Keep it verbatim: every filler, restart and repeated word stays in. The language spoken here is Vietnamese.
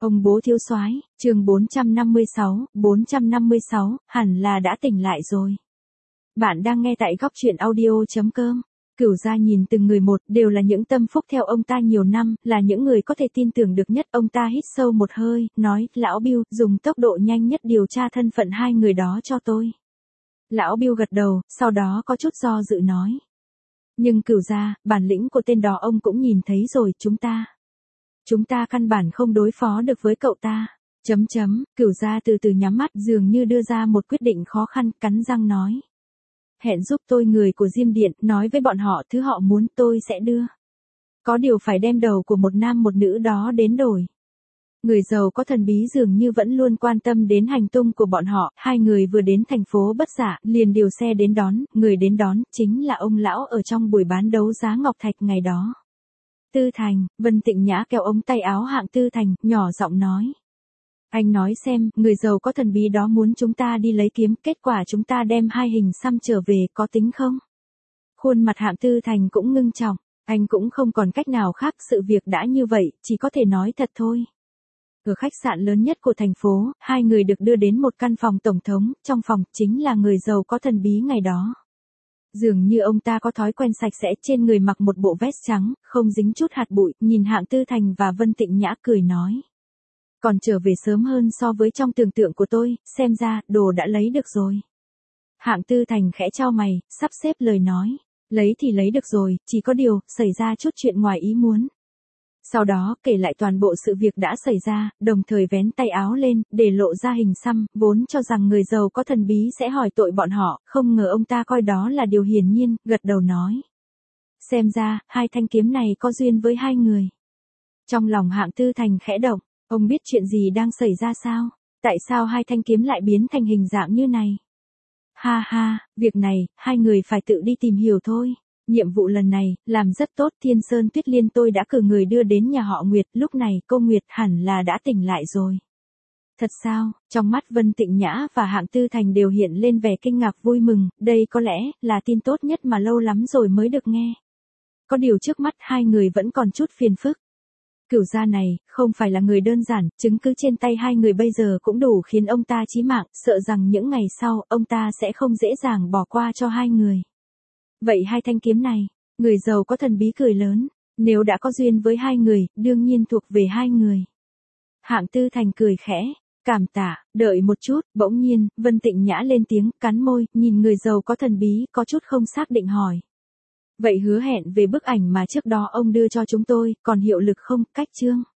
Ông bố thiếu soái, chương bốn trăm năm mươi sáu, bốn trăm năm mươi sáu, hẳn là đã tỉnh lại rồi. Bạn đang nghe tại góc truyện audio chấm com. Cửu gia nhìn từng người một, đều là những tâm phúc theo ông ta nhiều năm, là những người có thể tin tưởng được nhất. Ông ta hít sâu một hơi, nói, lão Bưu, dùng tốc độ nhanh nhất điều tra thân phận hai người đó cho tôi. Lão Bưu gật đầu, sau đó có chút do dự nói. Nhưng cửu gia, bản lĩnh của tên đó ông cũng nhìn thấy rồi, chúng ta. Chúng ta căn bản không đối phó được với cậu ta. Chấm chấm, cửu gia từ từ nhắm mắt, dường như đưa ra một quyết định khó khăn, cắn răng nói. Hẹn giúp tôi người của Diêm Điện, nói với bọn họ thứ họ muốn tôi sẽ đưa. Có điều phải đem đầu của một nam một nữ đó đến đổi. Người giàu có thần bí dường như vẫn luôn quan tâm đến hành tung của bọn họ. Hai người vừa đến thành phố Bất Giả, liền điều xe đến đón. Người đến đón, chính là ông lão ở trong buổi bán đấu giá ngọc thạch ngày đó. Tư Thành, Vân Tịnh Nhã kéo ống tay áo Hạng Tư Thành, nhỏ giọng nói. Anh nói xem, người giàu có thần bí đó muốn chúng ta đi lấy kiếm, kết quả chúng ta đem hai hình xăm trở về, có tính không? Khuôn mặt Hạng Tư Thành cũng ngưng trọng, anh cũng không còn cách nào khác, sự việc đã như vậy, chỉ có thể nói thật thôi. Ở khách sạn lớn nhất của thành phố, hai người được đưa đến một căn phòng tổng thống, trong phòng chính là người giàu có thần bí ngày đó. Dường như ông ta có thói quen sạch sẽ, trên người mặc một bộ vest trắng, không dính chút hạt bụi, nhìn Hạng Tư Thành và Vân Tịnh Nhã cười nói. Còn trở về sớm hơn so với trong tưởng tượng của tôi, xem ra, đồ đã lấy được rồi. Hạng Tư Thành khẽ chau mày, sắp xếp lời nói. Lấy thì lấy được rồi, chỉ có điều, xảy ra chút chuyện ngoài ý muốn. Sau đó, kể lại toàn bộ sự việc đã xảy ra, đồng thời vén tay áo lên, để lộ ra hình xăm, vốn cho rằng người giàu có thần bí sẽ hỏi tội bọn họ, không ngờ ông ta coi đó là điều hiển nhiên, gật đầu nói. Xem ra, hai thanh kiếm này có duyên với hai người. Trong lòng Hạng Tư Thành khẽ động, ông biết chuyện gì đang xảy ra sao? Tại sao hai thanh kiếm lại biến thành hình dạng như này? Ha ha, việc này, hai người phải tự đi tìm hiểu thôi. Nhiệm vụ lần này, làm rất tốt. Thiên Sơn Tuyết Liên tôi đã cử người đưa đến nhà họ Nguyệt, lúc này cô Nguyệt hẳn là đã tỉnh lại rồi. Thật sao? Trong mắt Vân Tịnh Nhã và Hạng Tư Thành đều hiện lên vẻ kinh ngạc vui mừng, đây có lẽ là tin tốt nhất mà lâu lắm rồi mới được nghe. Có điều trước mắt hai người vẫn còn chút phiền phức. Cửu gia này, không phải là người đơn giản, chứng cứ trên tay hai người bây giờ cũng đủ khiến ông ta chí mạng, sợ rằng những ngày sau, ông ta sẽ không dễ dàng bỏ qua cho hai người. Vậy hai thanh kiếm này, người giàu có thần bí cười lớn, nếu đã có duyên với hai người, đương nhiên thuộc về hai người. Hạng Tư Thành cười khẽ, cảm tạ, đợi một chút, bỗng nhiên, Vân Tịnh Nhã lên tiếng, cắn môi, nhìn người giàu có thần bí, có chút không xác định hỏi. Vậy hứa hẹn về bức ảnh mà trước đó ông đưa cho chúng tôi, còn hiệu lực không? Cách chương.